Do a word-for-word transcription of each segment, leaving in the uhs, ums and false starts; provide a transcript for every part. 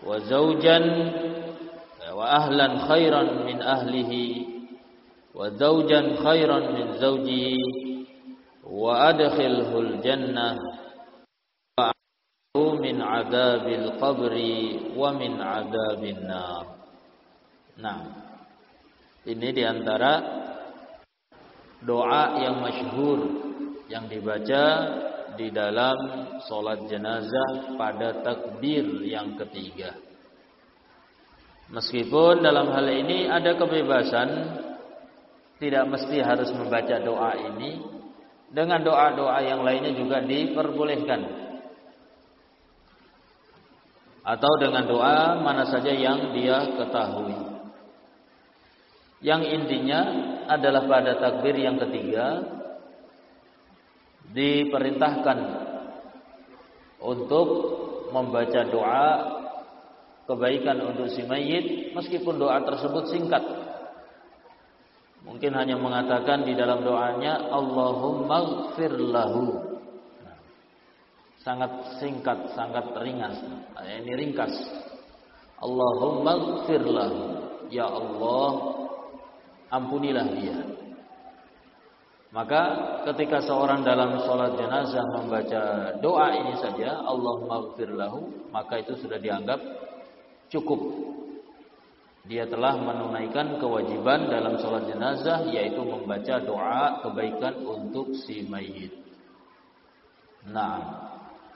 wa zaujan wa ahlan khairan min ahlihi wa zaujan khairan min zaujihi wa adkhilhul jannah wa min adzabil qabri wa min adzabin nar. Nah, ini diantara doa yang masyhur yang dibaca di dalam sholat jenazah pada takbir yang ketiga. Meskipun dalam hal ini ada kebebasan, tidak mesti harus membaca doa ini, dengan doa-doa yang lainnya juga diperbolehkan, atau dengan doa mana saja yang dia ketahui. Yang intinya adalah pada takbir yang ketiga diperintahkan untuk membaca doa kebaikan untuk si mayit, meskipun doa tersebut singkat. Mungkin hanya mengatakan di dalam doanya Allahumma ighfir lahu. Sangat singkat, sangat ringas. Ini ringkas. Allahumma ighfir lahu. Ya Allah, ampunilah dia. Maka ketika seorang dalam sholat jenazah membaca doa ini saja, Allahumma ighfir lahu, maka itu sudah dianggap cukup. Dia telah menunaikan kewajiban dalam sholat jenazah, yaitu membaca doa kebaikan untuk si mayit. Nah,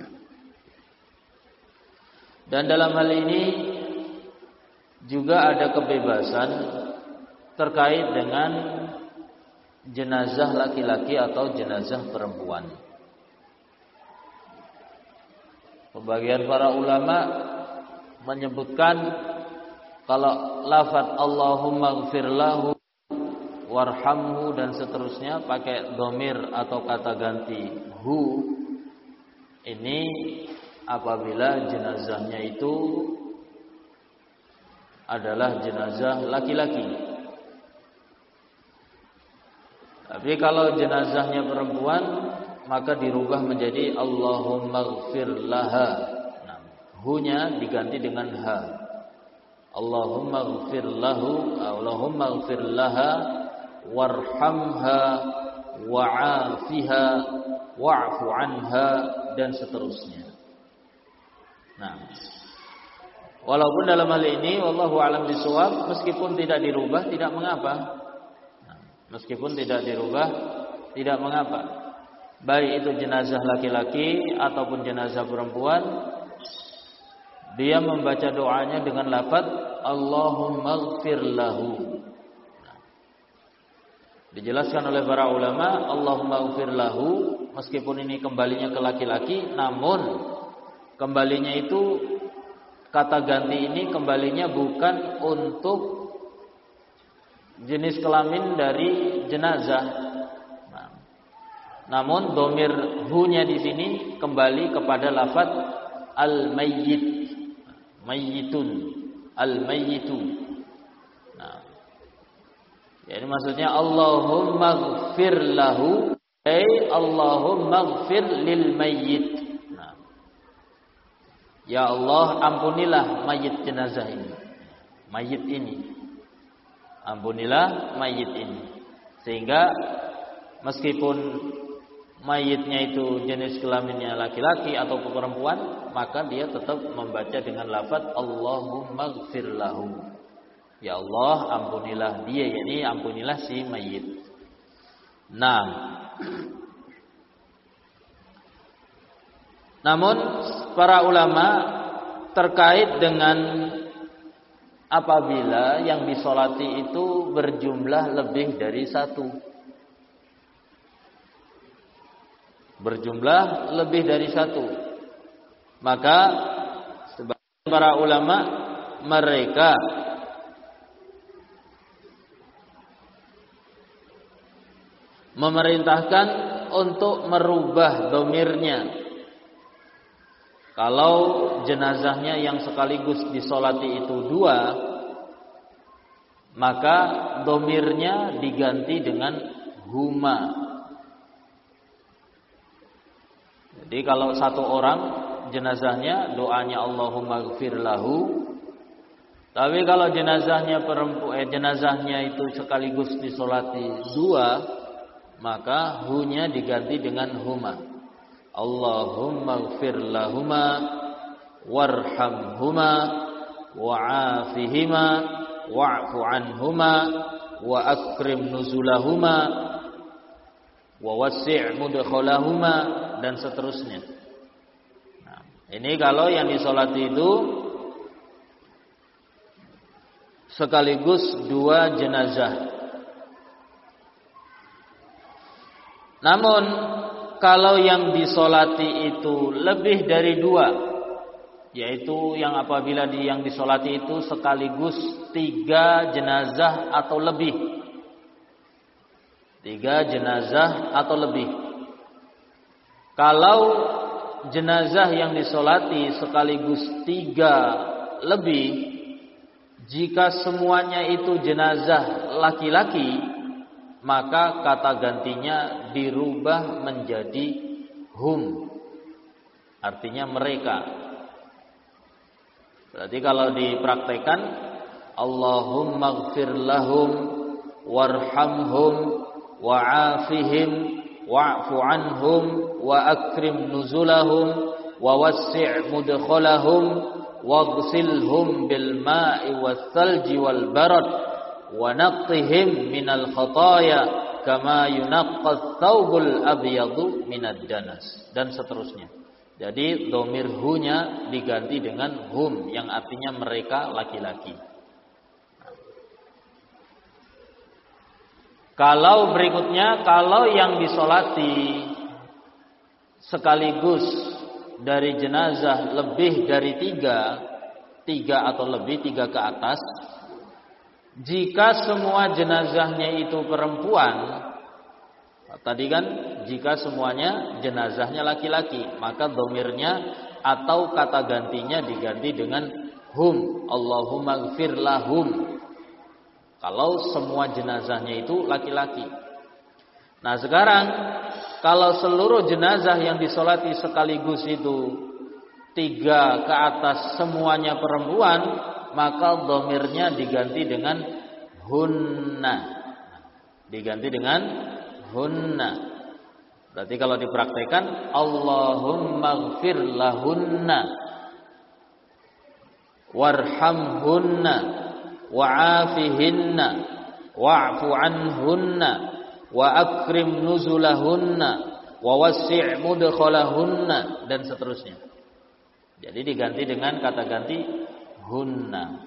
dan dalam hal ini juga ada kebebasan terkait dengan jenazah laki-laki atau jenazah perempuan. Sebagian para ulama menyebutkan kalau lafaz Allahumma ighfir lahu warhamhu dan seterusnya pakai dhamir atau kata ganti hu, ini apabila jenazahnya itu adalah jenazah laki-laki. Tapi kalau jenazahnya perempuan, maka dirubah menjadi Allahumma ighfir laha. Nah, hu-nya diganti dengan ha. Allahumma ighfir lahu, Allahumma ighfir laha warhamha wa'afiha wa'fu anha dan seterusnya. Nah, walaupun dalam hal ini wallahu a'lam bishawab, meskipun tidak dirubah tidak mengapa. Nah, meskipun tidak dirubah tidak mengapa. Baik itu jenazah laki-laki ataupun jenazah perempuan, dia membaca doanya dengan lafaz Allahumma ighfir lahu. Nah, dijelaskan oleh para ulama, Allahumma ighfir lahu meskipun ini kembalinya ke laki-laki, namun kembalinya itu kata ganti ini kembalinya bukan untuk jenis kelamin dari jenazah. Nah, namun dhamir hu-nya di sini kembali kepada lafaz al-mayyit. Mayyitun, al-mayyitu. Nah, jadi maksudnya Allahumma ighfir lahu, ay Allahumma ighfir lil mayyit. Nah, ya Allah, ampunilah mayit jenazah ini. Mayit ini. Ampunilah mayit ini. Sehingga meskipun mayitnya itu jenis kelaminnya laki-laki atau perempuan, maka dia tetap membaca dengan lafaz Allahumma ighfir lahu. Ya Allah, ampunilah dia, yakni ampunilah si mayit. Nah, namun para ulama terkait dengan apabila yang disolati itu berjumlah lebih dari satu. Berjumlah lebih dari satu, maka sebagian para ulama mereka memerintahkan untuk merubah dhamirnya. Kalau jenazahnya yang sekaligus disolati itu dua, maka dhamirnya diganti dengan huma. Jadi kalau satu orang jenazahnya, doanya Allahumma ighfir lahu. Tapi kalau jenazahnya perempuan, eh, jenazahnya itu sekaligus disolati dua, maka hunya diganti dengan huma. Allahumma ighfir lahuma warhamhuma wa'afihima wa'fu anhuma wa akrim nuzulahuma wa wasi' mudkhalahuma, dan seterusnya. Nah, ini kalau yang disolati itu sekaligus dua jenazah. Namun kalau yang disolati itu lebih dari dua, yaitu yang apabila di, yang disolati itu sekaligus tiga jenazah atau lebih, tiga jenazah atau lebih. Kalau jenazah yang disolati sekaligus tiga lebih, jika semuanya itu jenazah laki-laki, maka kata gantinya dirubah menjadi hum, artinya mereka. Berarti kalau dipraktekkan, Allahumma ighfir lahum warhamhum wa'afihim wa'fu anhum wa akrim nuzulahum wa wassi' mudkhalahum waghsilhum bil ma'i was salji wal barad wa naqqihim minal khataaya kama yunaqqa thawbul abyadu minad danas, dan seterusnya. Jadi dhamir hunya diganti dengan hum yang artinya mereka laki-laki. Kalau berikutnya, kalau yang disolati sekaligus dari jenazah lebih dari tiga, tiga atau lebih, tiga ke atas, jika semua jenazahnya itu perempuan, tadi kan jika semuanya jenazahnya laki-laki, maka dhamirnya atau kata gantinya diganti dengan hum, Allahumma ighfir lahum. Kalau semua jenazahnya itu laki-laki. Nah sekarang kalau seluruh jenazah yang disolati sekaligus itu tiga ke atas semuanya perempuan, maka dhamirnya diganti dengan hunna. Diganti dengan hunna. Berarti kalau dipraktekkan, Allahumma ighfir lahunna warhamhunna wa'afihinna wa'fu anhunna wa akrim nuzulahunna wa wassi' mudkhalahunna, dan seterusnya. Jadi diganti dengan kata ganti hunna.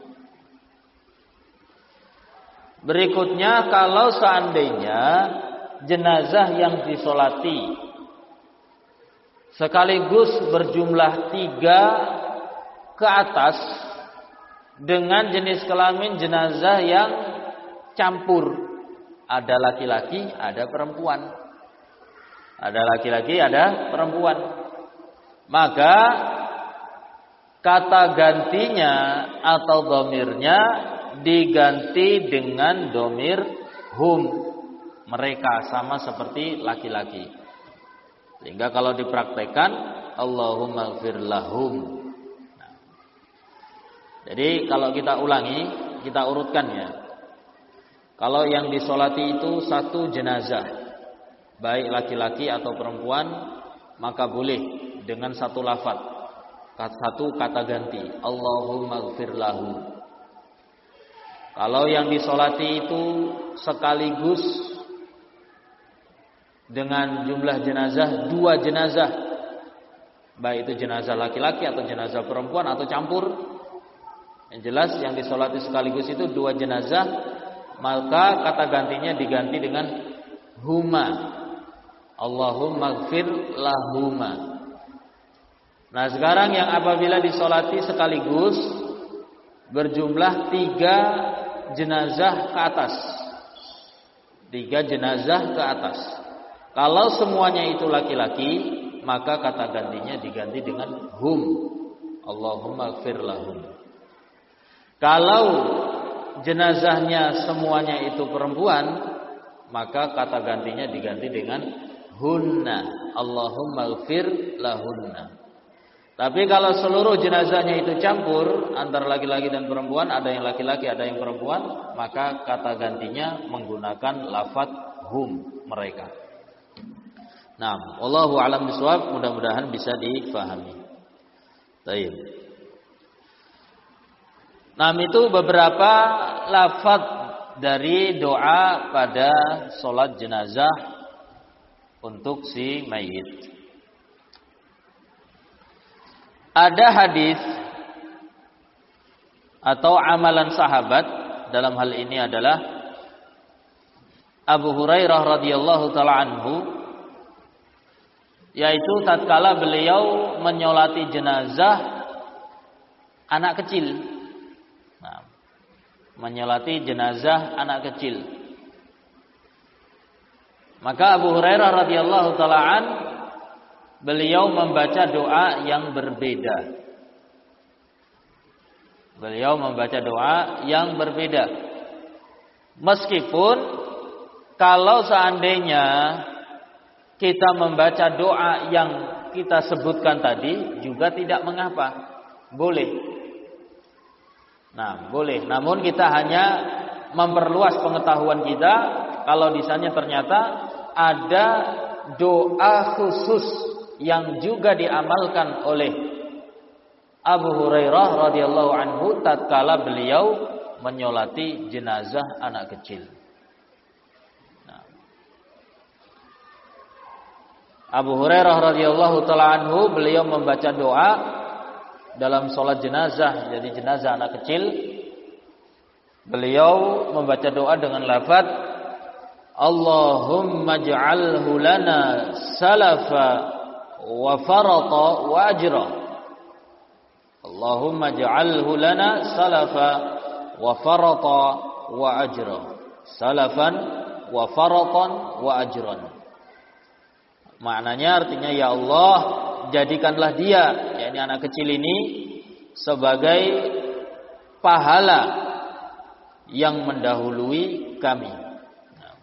Berikutnya, kalau seandainya jenazah yang disolati sekaligus berjumlah tiga ke atas dengan jenis kelamin jenazah yang campur, ada laki-laki, ada perempuan, ada laki-laki, ada perempuan, maka kata gantinya atau dhamirnya diganti dengan dhamir hum, mereka, sama seperti laki-laki. Sehingga kalau dipraktekkan, Allahumma ighfir lahum. Nah, jadi kalau kita ulangi, kita urutkan ya. Kalau yang disolati itu satu jenazah, baik laki-laki atau perempuan, maka boleh dengan satu lafaz, satu kata ganti, Allahumma ighfir lahu. Kalau yang disolati itu sekaligus dengan jumlah jenazah dua jenazah, baik itu jenazah laki-laki atau jenazah perempuan atau campur, yang jelas yang disolati sekaligus itu dua jenazah, maka kata gantinya diganti dengan huma, Allahumma ighfir lahuma. Nah sekarang yang apabila disolati sekaligus berjumlah tiga jenazah ke atas, tiga jenazah ke atas. Kalau semuanya itu laki-laki, maka kata gantinya diganti dengan hum, Allahumma ighfir lahum. Kalau jenazahnya semuanya itu perempuan, maka kata gantinya diganti dengan hunna, Allahumma ighfir lahunna. Tapi kalau seluruh jenazahnya itu campur antara laki-laki dan perempuan, ada yang laki-laki, ada yang perempuan, maka kata gantinya menggunakan lafaz hum, mereka. Nah, wallahu a'lam bishawab, mudah-mudahan bisa difahami. Baik. Nah, itu beberapa lafaz dari doa pada sholat jenazah untuk si mayit. Ada hadis atau amalan sahabat dalam hal ini adalah Abu Hurairah radhiyallahu taala anhu, yaitu tatkala beliau menyolati jenazah anak kecil. Nah, menyolati jenazah anak kecil. Maka Abu Hurairah radhiyallahu taala an beliau membaca doa yang berbeda. Beliau membaca doa yang berbeda. Meskipun kalau seandainya kita membaca doa yang kita sebutkan tadi juga tidak mengapa. Boleh. Nah, boleh. Namun kita hanya memperluas pengetahuan kita kalau di sana ternyata ada doa khusus yang juga diamalkan oleh Abu Hurairah radhiyallahu anhu tatkala beliau menyolati jenazah anak kecil. Nah, Abu Hurairah radhiyallahu taala anhu beliau membaca doa dalam sholat jenazah, jadi jenazah anak kecil. Beliau membaca doa dengan lafaz Allahumma ij'alhu lana salafa wa farata wa ajra. Allahumma ij'alhu lana salafa wa farata wa ajra. Salafan wa faratan wa ajran. Maknanya artinya, ya Allah, jadikanlah dia, yakni anak kecil ini, sebagai pahala yang mendahului kami. Nah,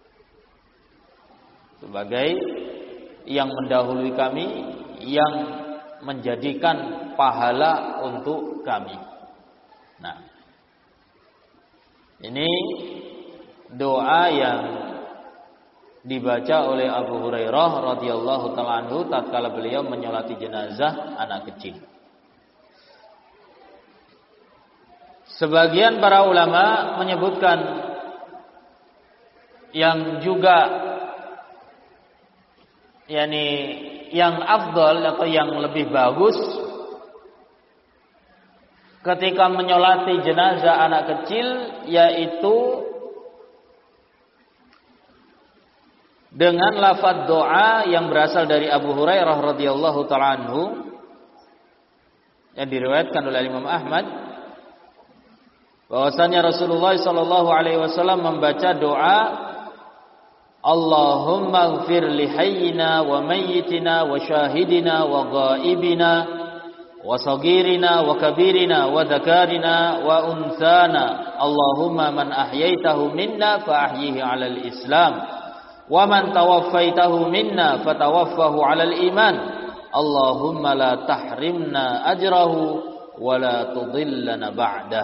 sebagai yang mendahului kami, yang menjadikan pahala untuk kami. Nah, ini doa yang dibaca oleh Abu Hurairah radhiyallahu taala anhu tatkala beliau menyolati jenazah anak kecil. Sebagian para ulama menyebutkan yang juga yakni yang afdal atau yang lebih bagus ketika menyolati jenazah anak kecil, yaitu dengan lafaz doa yang berasal dari Abu Hurairah radhiyallahu taala anhu yang diriwayatkan oleh Imam Ahmad, bahwasanya Rasulullah sallallahu alaihi wasallam membaca doa Allahumma ighfir li hayyina wa mayyitina wa syahidina wa ghaibina wa saghirina wa kabirina wa dzakarina wa unsana Allahumma man ahyaitahu minna fa ahyihi 'alal islam wa man tawaffaitahu minna fatawaffahu 'alal iman Allahumma la tahrimna ajrahu wa la tudhillana ba'dah.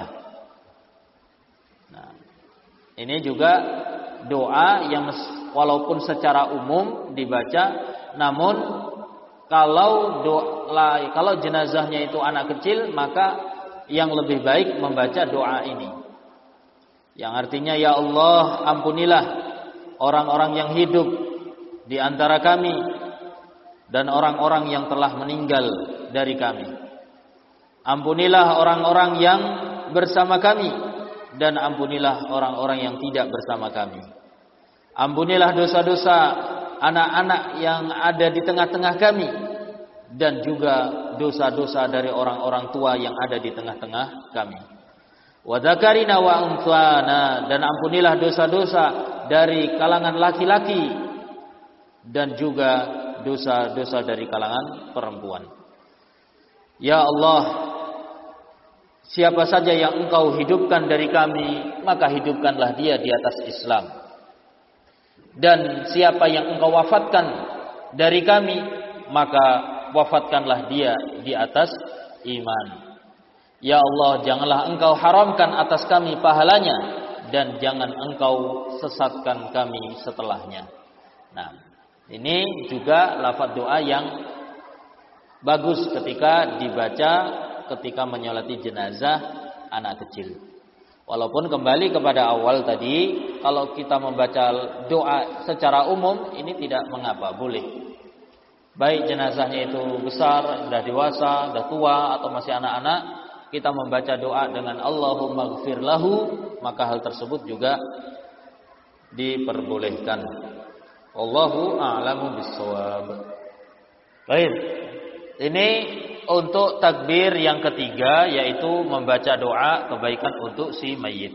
Nah, ini juga doa yang walaupun secara umum dibaca, namun kalau doa, kalau jenazahnya itu anak kecil, maka yang lebih baik membaca doa ini, yang artinya, ya Allah, ampunilah orang-orang yang hidup di antara kami dan orang-orang yang telah meninggal dari kami. Ampunilah orang-orang yang bersama kami dan ampunilah orang-orang yang tidak bersama kami. Ampunilah dosa-dosa anak-anak yang ada di tengah-tengah kami dan juga dosa-dosa dari orang-orang tua yang ada di tengah-tengah kami. Wa dzakarina wa unthana, dan ampunilah dosa-dosa dari kalangan laki-laki dan juga dosa-dosa dari kalangan perempuan. Ya Allah, siapa saja yang Engkau hidupkan dari kami, maka hidupkanlah dia di atas Islam. Dan siapa yang Engkau wafatkan dari kami, maka wafatkanlah dia di atas iman. Ya Allah, janganlah engkau haramkan atas kami pahalanya, dan jangan engkau sesatkan kami setelahnya. Nah, ini juga lafaz doa yang bagus ketika dibaca ketika menyolati jenazah anak kecil. Walaupun kembali kepada awal tadi, kalau kita membaca doa secara umum ini tidak mengapa, boleh. Baik jenazahnya itu besar, sudah dewasa, sudah tua, atau masih anak-anak, kita membaca doa dengan Allahumma ghfir lahu, maka hal tersebut juga diperbolehkan. Wallahu a'lamu bissawab. Baik. Ini untuk takbir yang ketiga, yaitu membaca doa kebaikan untuk si mayit.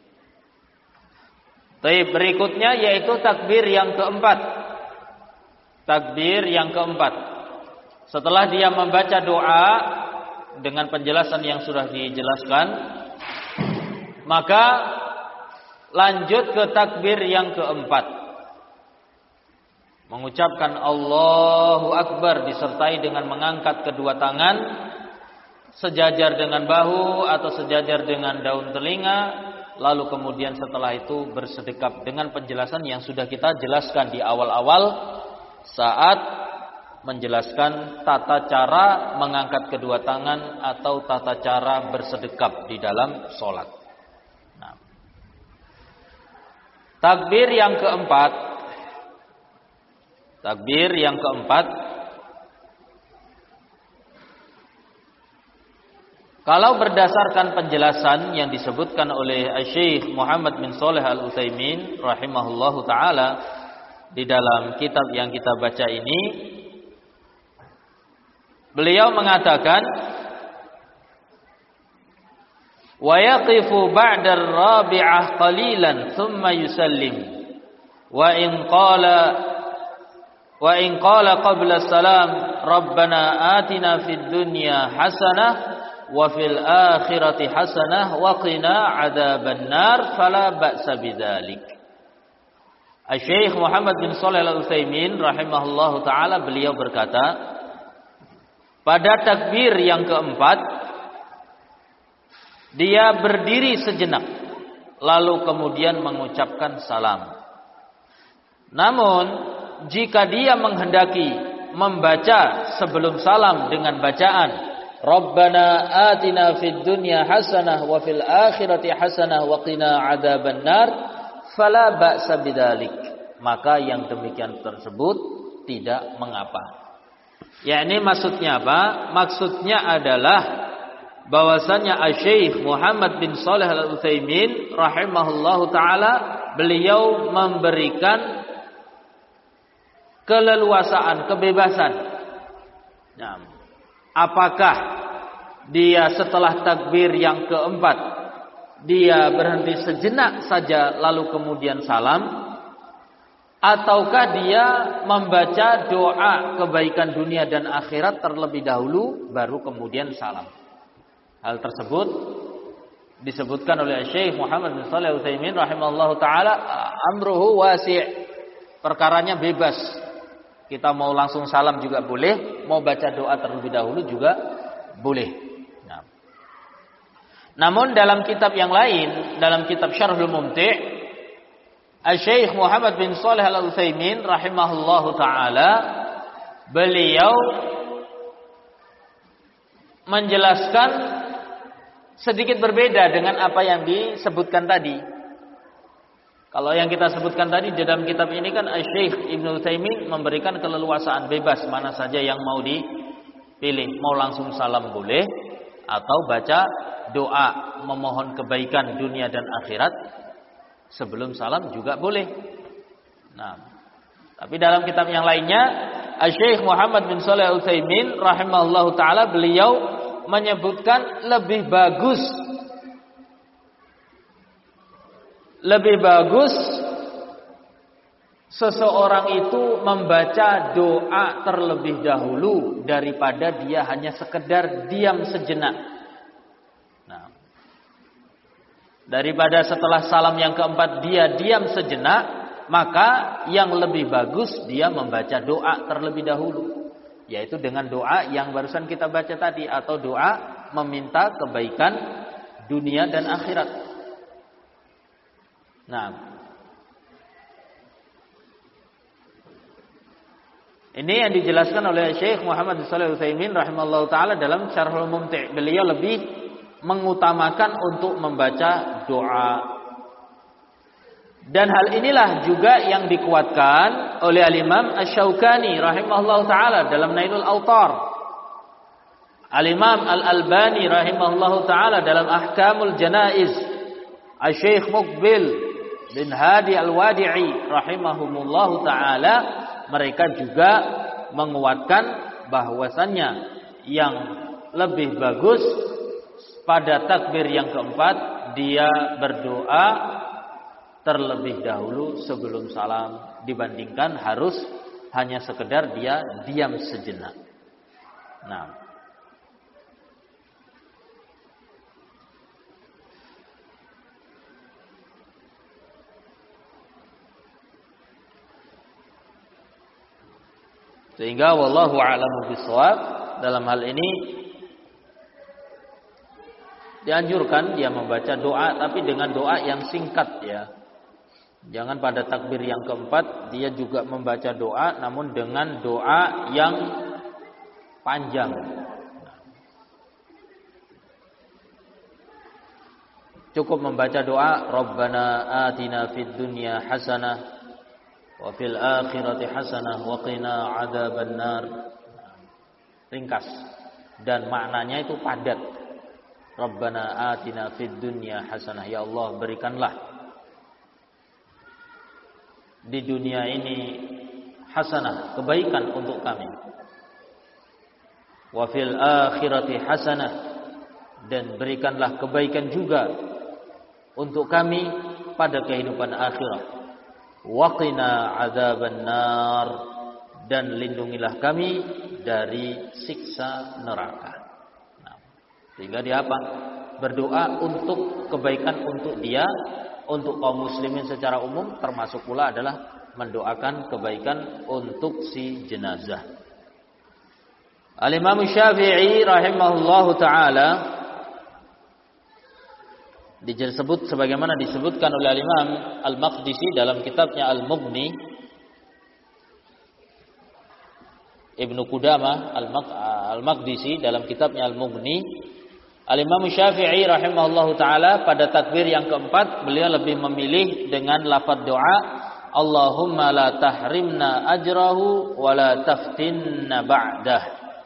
Baik, berikutnya yaitu takbir yang keempat. Takbir yang keempat. Setelah dia membaca doa dengan penjelasan yang sudah dijelaskan, maka lanjut ke takbir yang keempat. Mengucapkan Allahu Akbar disertai dengan mengangkat kedua tangan sejajar dengan bahu atau sejajar dengan daun telinga, lalu kemudian setelah itu bersedekap dengan penjelasan yang sudah kita jelaskan di awal-awal saat menjelaskan tata cara mengangkat kedua tangan atau tata cara bersedekap di dalam sholat. Nah, takbir yang keempat. Takbir yang keempat, kalau berdasarkan penjelasan yang disebutkan oleh Syekh Muhammad bin Shalih Al-Utsaimin rahimahullahu taala di dalam kitab yang kita baca ini, beliau mengatakan wa yaqifu ba'da ar-rabi'ah qalilan thumma yusallim wa in qala wa in qala qabla salam rabbana atina fid dunya hasanah wa fil akhirati hasanah wa qina adzaban nar fala ba'sa bidzalik. Syekh Muhammad bin Shalih Al-Utsaimin rahimahullahu taala beliau berkata, pada takbir yang keempat dia berdiri sejenak lalu kemudian mengucapkan salam. Namun jika dia menghendaki membaca sebelum salam dengan bacaan Rabbana atina fid dunya hasanah wa fil akhirati hasanah wa qina adzaban nar fala ba'sa bidzalik, maka yang demikian tersebut tidak mengapa. Yakni maksudnya apa? Maksudnya adalah bahwasanya Syekh Muhammad bin Shalih Al-Utsaimin rahimahullahu taala beliau memberikan keleluasaan, kebebasan. Nah, apakah dia setelah takbir yang keempat dia berhenti sejenak saja lalu kemudian salam, ataukah dia membaca doa kebaikan dunia dan akhirat terlebih dahulu baru kemudian salam? Hal tersebut disebutkan oleh Syekh Muhammad bin Shalih Al-Utsaimin rahimahullahu taala, amruhu wasi', perkaranya bebas. Kita mau langsung salam juga boleh, mau baca doa terlebih dahulu juga boleh. Nah. Namun dalam kitab yang lain, dalam kitab Syarhul Mumti', Syekh Muhammad bin Shalih Al-Utsaimin rahimahullahu taala beliau menjelaskan sedikit berbeda dengan apa yang disebutkan tadi. Kalau yang kita sebutkan tadi di dalam kitab ini kan Syekh Ibnu Utsaimin memberikan keleluasaan bebas mana saja yang mau dipilih, mau langsung salam boleh atau baca doa memohon kebaikan dunia dan akhirat sebelum salam juga boleh. Nah, tapi dalam kitab yang lainnya Syekh Muhammad bin Shalih Al-Utsaimin rahimahullahu taala beliau menyebutkan lebih bagus Lebih bagus seseorang itu membaca doa terlebih dahulu daripada dia hanya sekedar diam sejenak. Nah, daripada setelah salam yang keempat dia diam sejenak, maka yang lebih bagus dia membaca doa terlebih dahulu. yaitu dengan doa yang barusan kita baca tadi, atau doa meminta kebaikan dunia dan akhirat. Nah, ini yang dijelaskan oleh Syekh Muhammad Shalih Al-Utsaimin rahimahullah taala dalam Syarhul Mumti'. Beliau lebih mengutamakan untuk membaca doa. Dan hal inilah juga yang dikuatkan oleh Al-Imam Asy-Syaukani rahimahullah taala dalam Nailul Awtar. Al-Imam Al-Albani rahimahullah taala dalam Ahkamul Janaiz. Asy-Syaikh Muqbil bin Hadi Al-Wadi'i rahimahumullah taala, mereka juga menguatkan bahwasannya yang lebih bagus pada takbir yang keempat dia berdoa terlebih dahulu sebelum salam dibandingkan harus hanya sekedar dia diam sejenak. Nah, sehingga wallahu a'lamu bishawab, dalam hal ini dianjurkan dia membaca doa, tapi dengan doa yang singkat ya. Jangan pada takbir yang keempat dia juga membaca doa, namun dengan doa yang panjang. Cukup membaca doa Rabbana atina fid dunya hasanah wa fil akhirati hasanah wa qina adzaban nar. Ringkas dan maknanya itu padat. Rabbana atina fid dunya hasanah, ya Allah berikanlah di dunia ini hasanah, kebaikan untuk kami. Wa fil akhirati hasanah, dan berikanlah kebaikan juga untuk kami pada kehidupan akhirat. Wa qina adzaban nar, dan lindungilah kami dari siksa neraka. Nah, sehingga dia apa? Berdoa untuk kebaikan untuk dia, untuk kaum muslimin secara umum, termasuk pula adalah mendoakan kebaikan untuk si jenazah. Al-Imam Syafi'i rahimahullahu taala disebut sebagaimana disebutkan oleh Al-Imam Al-Maqdisi dalam kitabnya Al-Mughni. Ibnu Qudamah Al-Maqdisi dalam kitabnya Al-Mughni, Al-Imam Syafi'i rahimahullahu taala pada takbir yang keempat beliau lebih memilih dengan lafaz doa Allahumma la tahrimna ajrahu wa la taftinna ba'dah,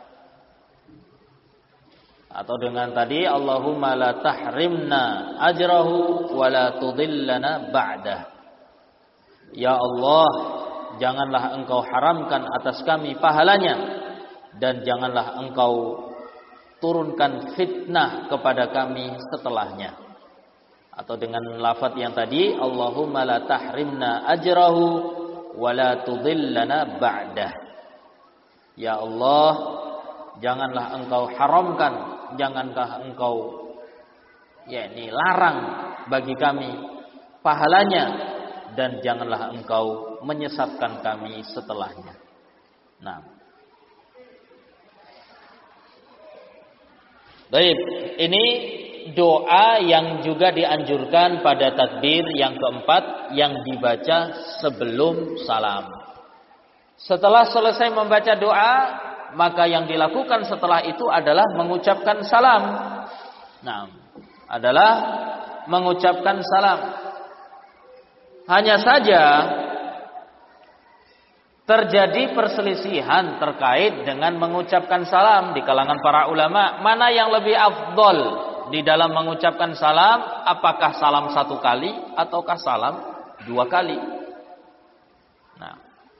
atau dengan tadi Allahumma la tahrimna ajrahu wa la tudillana ba'dah. Ya Allah, janganlah engkau haramkan atas kami pahalanya, dan janganlah engkau turunkan fitnah kepada kami setelahnya. Atau dengan lafaz yang tadi Allahumma la tahrimna ajrahu wa la tudillana ba'dah. Ya Allah, janganlah engkau haramkan, jangankah engkau yakni larang bagi kami pahalanya, dan janganlah engkau menyesatkan kami setelahnya. Nah, baik, ini doa yang juga dianjurkan pada takbir yang keempat yang dibaca sebelum salam. Setelah selesai membaca doa, maka yang dilakukan setelah itu adalah mengucapkan salam. Nah, adalah mengucapkan salam. Hanya saja terjadi perselisihan terkait dengan mengucapkan salam di kalangan para ulama. Mana yang lebih afdol di dalam mengucapkan salam? Apakah salam satu kali ataukah salam dua kali? Nah,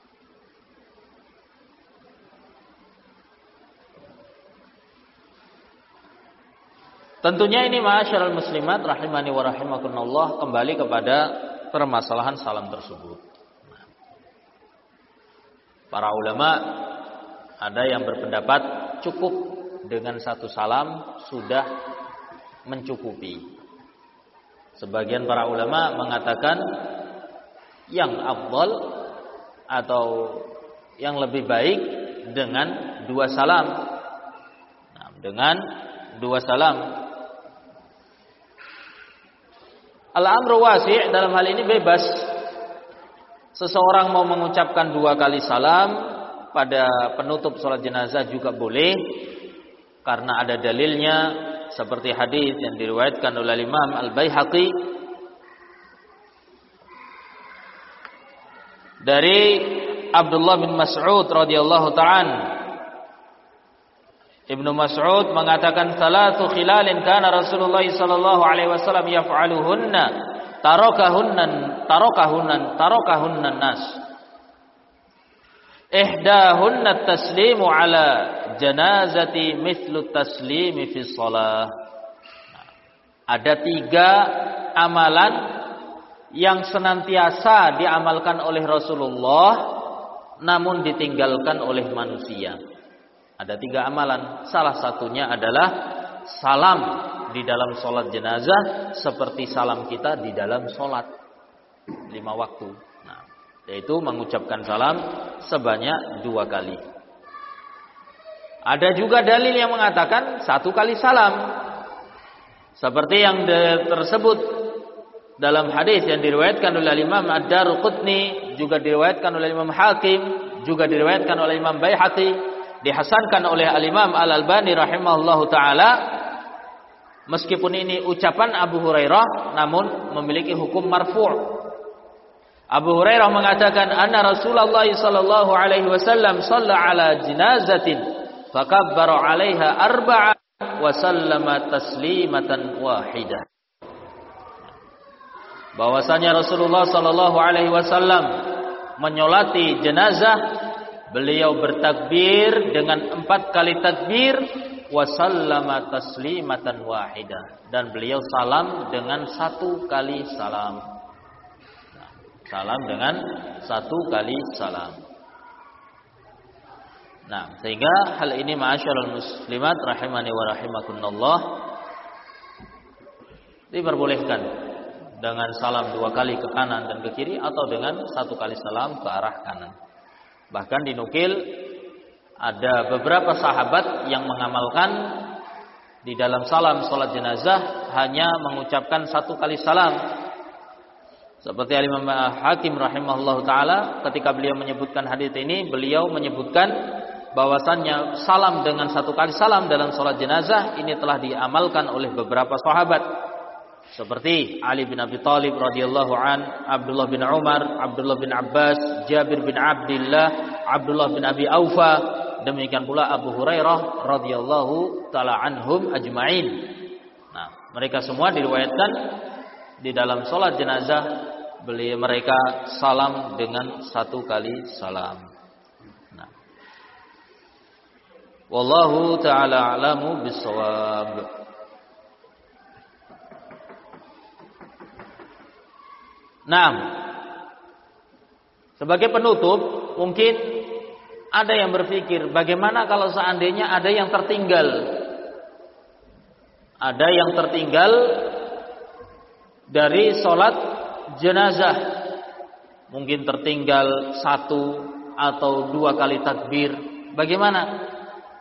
tentunya ini ma'asyiral muslimat rahimani wa rahimakumullah kembali kepada permasalahan salam tersebut. Para ulama ada yang berpendapat cukup dengan satu salam sudah mencukupi. Sebagian para ulama mengatakan yang afdal atau yang lebih baik dengan dua salam. Nah, dengan dua salam. Al-amru wasi', dalam hal ini bebas. Seseorang mau mengucapkan dua kali salam pada penutup salat jenazah juga boleh, karena ada dalilnya seperti hadis yang diriwayatkan oleh Imam Al-Baihaqi dari Abdullah bin Mas'ud radhiyallahu ta'ala. Ibnu Mas'ud mengatakan salatu khilalin kana Rasulullah sallallahu alaihi wasallam yaf'aluhunna tarakahunna tarakahunna tarakahunna nas. Ihdahunna taslimu ala janazati mithlu taslimi fi shalah. Ada tiga amalan yang senantiasa diamalkan oleh Rasulullah namun ditinggalkan oleh manusia. Ada tiga amalan. Salah satunya adalah salam di dalam sholat jenazah seperti salam kita di dalam sholat lima waktu. Nah, yaitu mengucapkan salam sebanyak dua kali. Ada juga dalil yang mengatakan satu kali salam, seperti yang tersebut dalam hadis yang diriwayatkan oleh Imam Ad-Darqutni, juga diriwayatkan oleh Imam Hakim, juga diriwayatkan oleh Imam Baihaqi, dihasankan oleh Al-Imam Al-Albani rahimahullahu taala. Meskipun ini ucapan Abu Hurairah, namun memiliki hukum marfu'. Abu Hurairah mengatakan, anna Rasulullah sallallahu alaihi wasallam shalla ala janazatin fakabbara 'alaiha arba'a wa sallama taslimatan wahidah. Bahwasanya Rasulullah sallallahu alaihi wasallam menyolati jenazah, beliau bertakbir dengan empat kali takbir, wasallama taslimatan wahidah, dan beliau salam dengan satu kali salam. Nah, salam dengan satu kali salam. Nah, sehingga hal ini ma'asyiral muslimat rahimani wa rahimakumullah diperbolehkan dengan salam dua kali ke kanan dan ke kiri, atau dengan satu kali salam ke arah kanan. Bahkan dinukil ada beberapa sahabat yang mengamalkan di dalam salam salat jenazah hanya mengucapkan satu kali salam. Seperti Imam Hakim rahimahullahu taala, ketika beliau menyebutkan hadis ini, beliau menyebutkan bahwasannya salam dengan satu kali salam dalam salat jenazah ini telah diamalkan oleh beberapa sahabat. Seperti Ali bin Abi Thalib radhiyallahu an, Abdullah bin Umar, Abdullah bin Abbas, Jabir bin Abdullah, Abdullah bin Abi Aufa, demikian pula Abu Hurairah radhiyallahu taala anhum ajma'in. Nah, mereka semua diriwayatkan di dalam salat jenazah beliau mereka salam dengan satu kali salam. Nah, wallahu taala a'lamu bissawab. Nah, sebagai penutup, mungkin ada yang berpikir, bagaimana kalau seandainya ada yang tertinggal? Ada yang tertinggal dari sholat jenazah. Mungkin tertinggal satu atau dua kali takbir. Bagaimana?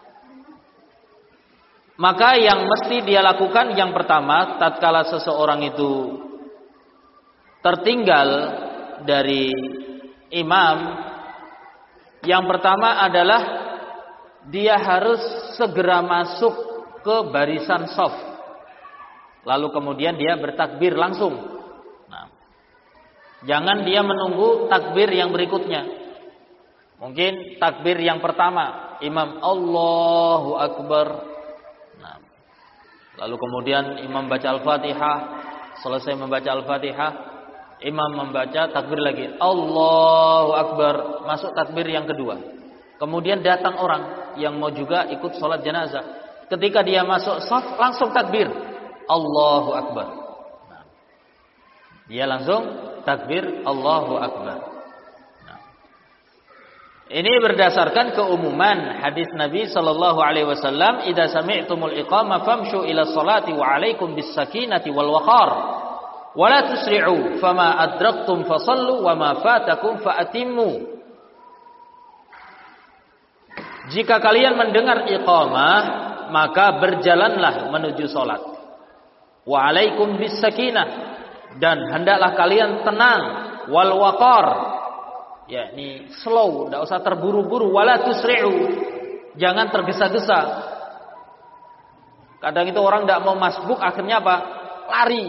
Maka yang mesti dia lakukan yang pertama, tatkala seseorang itu tertinggal dari imam, yang pertama adalah dia harus segera masuk ke barisan shaf, lalu kemudian dia bertakbir langsung. Nah, jangan dia menunggu takbir yang berikutnya. Mungkin takbir yang pertama, imam Allahu Akbar. Nah, lalu kemudian imam baca Al-Fatihah, selesai membaca Al-Fatihah, imam membaca takbir lagi, Allahu Akbar, masuk takbir yang kedua. Kemudian datang orang yang mau juga ikut sholat jenazah. Ketika dia masuk shaf, langsung takbir, Allahu Akbar. Nah, dia langsung takbir Allahu Akbar. Nah, ini berdasarkan keumuman hadis Nabi Sallallahu Alaihi Wasallam, "Idza sami'tumul iqamah famshu ila sholati wa alaikum bis sakinati wal waqar." Wala tusri'u fama adraktum fasallu wa ma fatakum faatimmu. Jika kalian mendengar iqamah, maka berjalanlah menuju salat. Wa alaikum bis sakinah, dan hendaklah kalian tenang, wal waqar, yakni slow, tidak usah terburu-buru, wala tusri'u, jangan tergesa-gesa. Kadang itu orang tidak mau masbuk, akhirnya apa? Lari.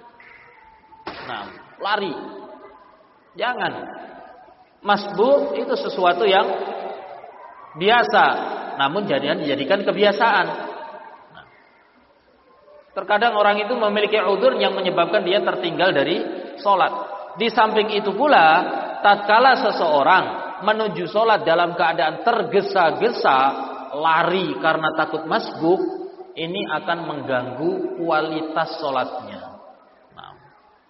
Nah, lari. Jangan. Masbuk itu sesuatu yang biasa, namun jadikan dijadikan kebiasaan. Nah, terkadang orang itu memiliki udzur yang menyebabkan dia tertinggal dari sholat. Di samping itu pula, tatkala seseorang menuju sholat dalam keadaan tergesa-gesa, lari karena takut masbuk, ini akan mengganggu kualitas sholatnya. Nah,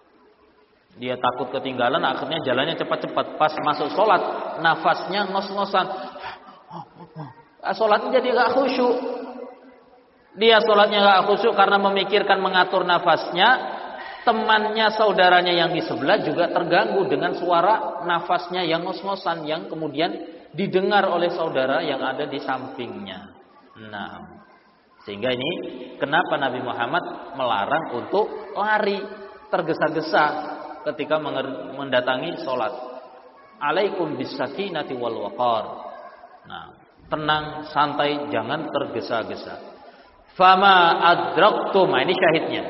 dia takut ketinggalan, akhirnya jalannya cepat-cepat. Pas masuk sholat, nafasnya ngos-ngosan. Sholatnya jadi gak khusyuk. Dia sholatnya gak khusyuk karena memikirkan mengatur nafasnya. Temannya, saudaranya yang di sebelah juga terganggu dengan suara nafasnya yang ngos-ngosan, yang kemudian didengar oleh saudara yang ada di sampingnya. Nah, sehingga ini kenapa Nabi Muhammad melarang untuk lari tergesa-gesa ketika mendatangi sholat. Alaikum bisakinati wal waqar. Nah, tenang, santai, jangan tergesa-gesa. Fama adraktum, nah ini syahidnya.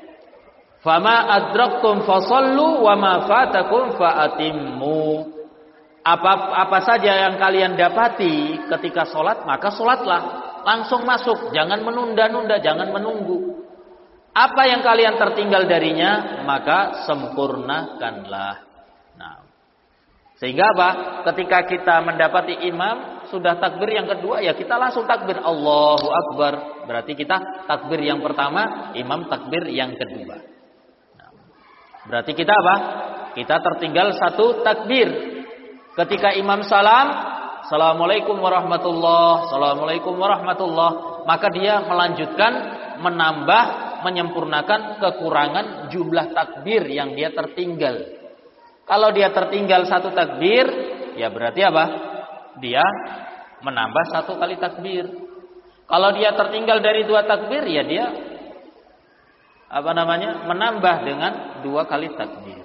Fama adraktum fasallu wa ma fatakum faatimmu. Apa apa saja yang kalian dapati ketika sholat, maka sholatlah. Langsung masuk, jangan menunda-nunda, jangan menunggu. Apa yang kalian tertinggal darinya, maka sempurnakanlah. Nah, sehingga apa? Ketika kita mendapati imam sudah takbir yang kedua, ya kita langsung takbir Allahu Akbar. Berarti kita takbir yang pertama, imam takbir yang kedua. Nah, berarti kita apa? Kita tertinggal satu takbir. Ketika imam salam, Assalamualaikum warahmatullah, Assalamualaikum warahmatullah, maka dia melanjutkan, menambah, menyempurnakan kekurangan jumlah takbir yang dia tertinggal. Kalau dia tertinggal satu takbir, ya berarti apa? Dia menambah satu kali takbir. Kalau dia tertinggal dari dua takbir, ya dia apa namanya? Menambah dengan dua kali takbir.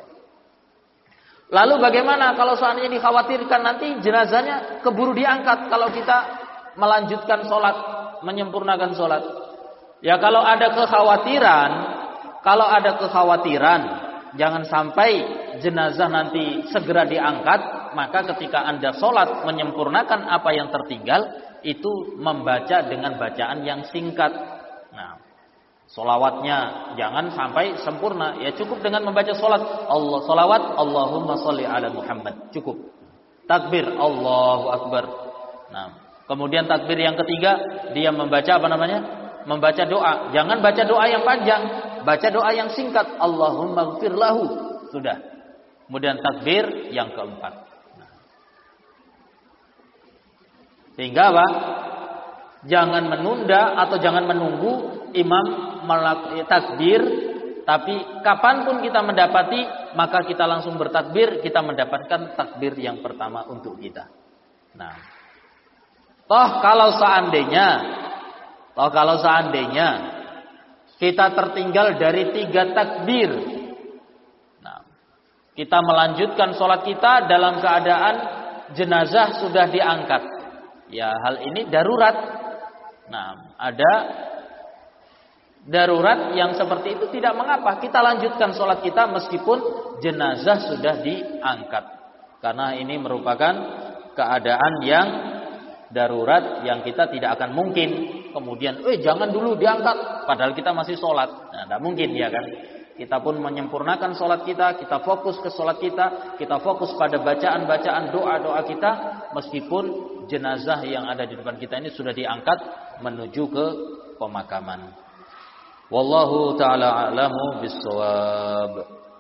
Lalu bagaimana kalau seandainya dikhawatirkan nanti jenazahnya keburu diangkat kalau kita melanjutkan sholat, menyempurnakan sholat? Ya kalau ada kekhawatiran, kalau ada kekhawatiran, jangan sampai jenazah nanti segera diangkat, maka ketika Anda sholat menyempurnakan apa yang tertinggal, itu membaca dengan bacaan yang singkat. Nah, solawatnya jangan sampai sempurna, ya cukup dengan membaca solat Allah, solawat Allahumma sholli ala Muhammad, cukup. Takbir Allahu Akbar. Nah, kemudian takbir yang ketiga dia membaca apa namanya? Membaca doa. Jangan baca doa yang panjang, baca doa yang singkat. Allahumma ighfir lahu. Sudah. Kemudian takbir yang keempat. Nah, sehingga apa? Jangan menunda atau jangan menunggu imam melakukan takbir, tapi kapanpun kita mendapati, maka kita langsung bertakbir, kita mendapatkan takbir yang pertama untuk kita. Nah, toh kalau seandainya, toh kalau seandainya kita tertinggal dari tiga takbir, nah, kita melanjutkan sholat kita dalam keadaan jenazah sudah diangkat, ya hal ini darurat. Nah, ada darurat yang seperti itu tidak mengapa, kita lanjutkan sholat kita meskipun jenazah sudah diangkat, karena ini merupakan keadaan yang darurat yang kita tidak akan mungkin kemudian eh jangan dulu diangkat padahal kita masih sholat. Nah, tidak mungkin ya kan. Kita pun menyempurnakan sholat kita, kita fokus ke sholat kita, kita fokus pada bacaan-bacaan doa-doa kita meskipun jenazah yang ada di depan kita ini sudah diangkat menuju ke pemakaman. Wallahu ta'ala a'lamu bis-shawab.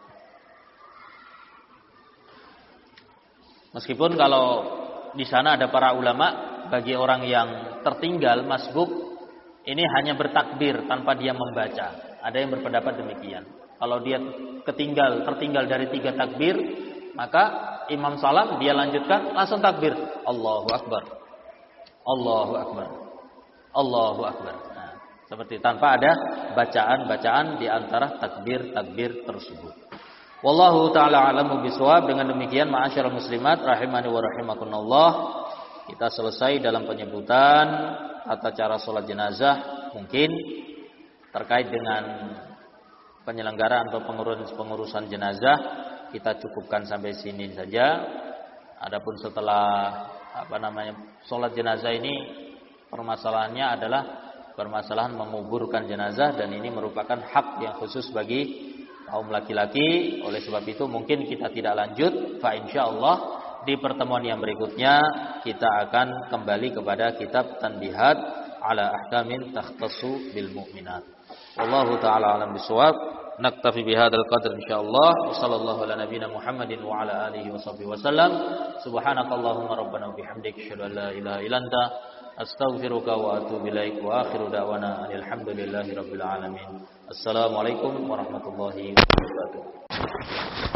Meskipun kalau di sana ada para ulama, bagi orang yang tertinggal masbuk ini hanya bertakbir tanpa dia membaca. Ada yang berpendapat demikian. Kalau dia ketinggal tertinggal dari tiga takbir, maka imam salam dia lanjutkan langsung takbir Allahu Akbar, Allahu Akbar. Allahu Akbar. Nah, seperti tanpa ada bacaan-bacaan di antara takbir-takbir tersebut. Wallahu ta'ala a'lamu bishawab. Dengan demikian ma'asyiral muslimat rahimani wa rahimakumullah, kita selesai dalam penyebutan tata cara salat jenazah. Mungkin terkait dengan penyelenggaraan atau pengurusan jenazah kita cukupkan sampai sini saja. Adapun setelah apa namanya salat jenazah ini, permasalahannya adalah permasalahan menguburkan jenazah, dan ini merupakan hak yang khusus bagi kaum laki-laki. Oleh sebab itu mungkin kita tidak lanjut. Fa insyaallah di pertemuan yang berikutnya kita akan kembali kepada kitab Tanbihat ala Ahkamin Takhtassu bil Mu'minat. Wallahu taala alam bisawab. Naktafi bihadzal qadr insyaallah. Wa sallallahu ala nabiyyina Muhammadin wa ala alihi washabbihi wasallam. Subhanakallahumma rabbana wa bihamdika asyhadu an la ilaha illa anta astaghfiruka wa atubu ilaik. Wa akhiru da'wana alhamdulillahi rabbil alamin. Assalamualaikum warahmatullahi wabarakatuh.